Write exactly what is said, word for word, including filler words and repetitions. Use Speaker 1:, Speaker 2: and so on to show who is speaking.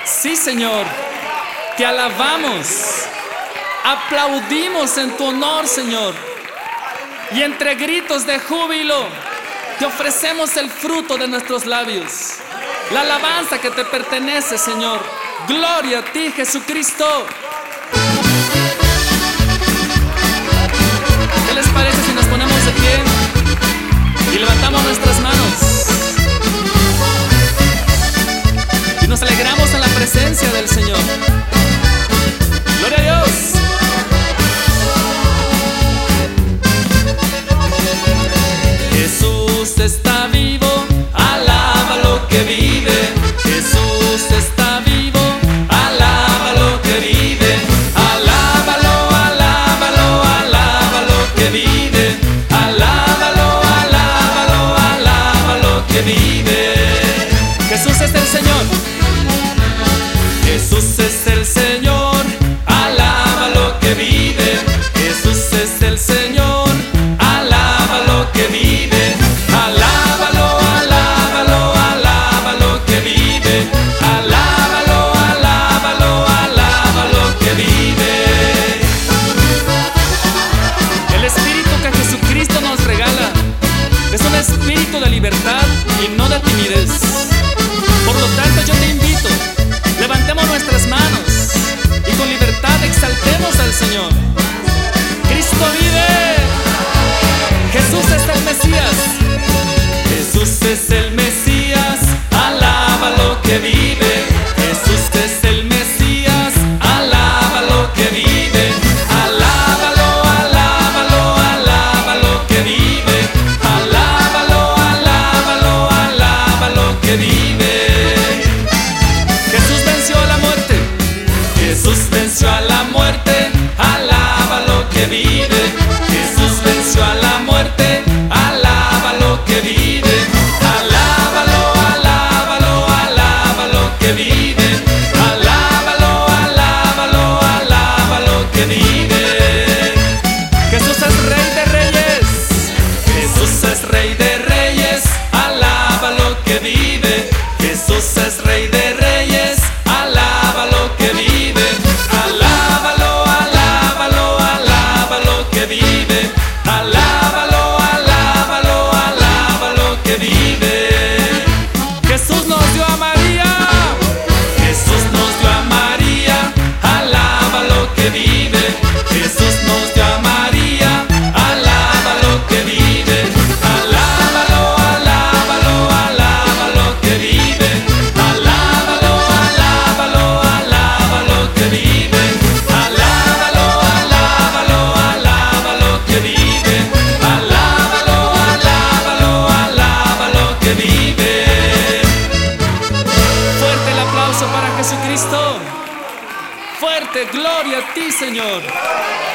Speaker 1: Sí, Señor, te alabamos, aplaudimos en tu honor, Señor, y entre gritos de júbilo te ofrecemos el fruto de nuestros labios, la alabanza que te pertenece, Señor. Gloria a ti, Jesucristo. ¿Qué les parece si nos ponemos de pie y levantamos nuestras manos y nos alegramos en la presencia del Señor? Gloria a Dios. Jesús está vivo, alaba lo que vive. Jesús está vivo, alaba lo que vive. Alábalo, alábalo, alaba lo que vive. Alábalo, alábalo, alaba lo que vive. Jesús es el Señor. Jesús es el Señor, alaba lo que vive. Jesús es el Señor, alaba lo que vive. Alábalo, alábalo, alaba lo que vive. Alábalo, alábalo, alaba lo que vive. El espíritu que Jesucristo nos regala es un espíritu de libertad y no de timidez. Por lo tanto, yo te invito, levantemos nuestras manos y con libertad exaltemos al Señor. Cristo vive. Jesús es el Mesías. Jesús es el Mesías, alaba lo que vive. Jesús es el Mesías, alaba lo que vive. Alábalo, alábalo, alaba lo que vive. Alábalo, alábalo, alaba lo que vive. Jesús venció a la muerte. Jesús venció a la muerte, alaba lo que vive. Jesús venció a la muerte, alaba lo que vive. Alábalo, alábalo, alaba lo que vive. Alábalo, alábalo, alaba lo que vive. Jesús es Rey de Reyes. Jesús es Rey de Reyes, alaba lo que vive. Jesús es Rey de Reyes, alaba lo que vive. Alábalo, alábalo, alaba lo que vive. Alábalo, alábalo, alaba lo que vive. Jesús nos dio a María. Jesús nos dio a María, alaba lo que vive. Jesús nos dio a María, alaba lo que vive. Alábalo, alábalo, alaba lo que vive. Alábalo, alábalo, alaba lo que vive. Alábalo, alábalo, alaba lo que vive. Alábalo, alábalo, alaba lo que vive. Fuerte el aplauso para Jesucristo. Fuerte, gloria a ti, Señor.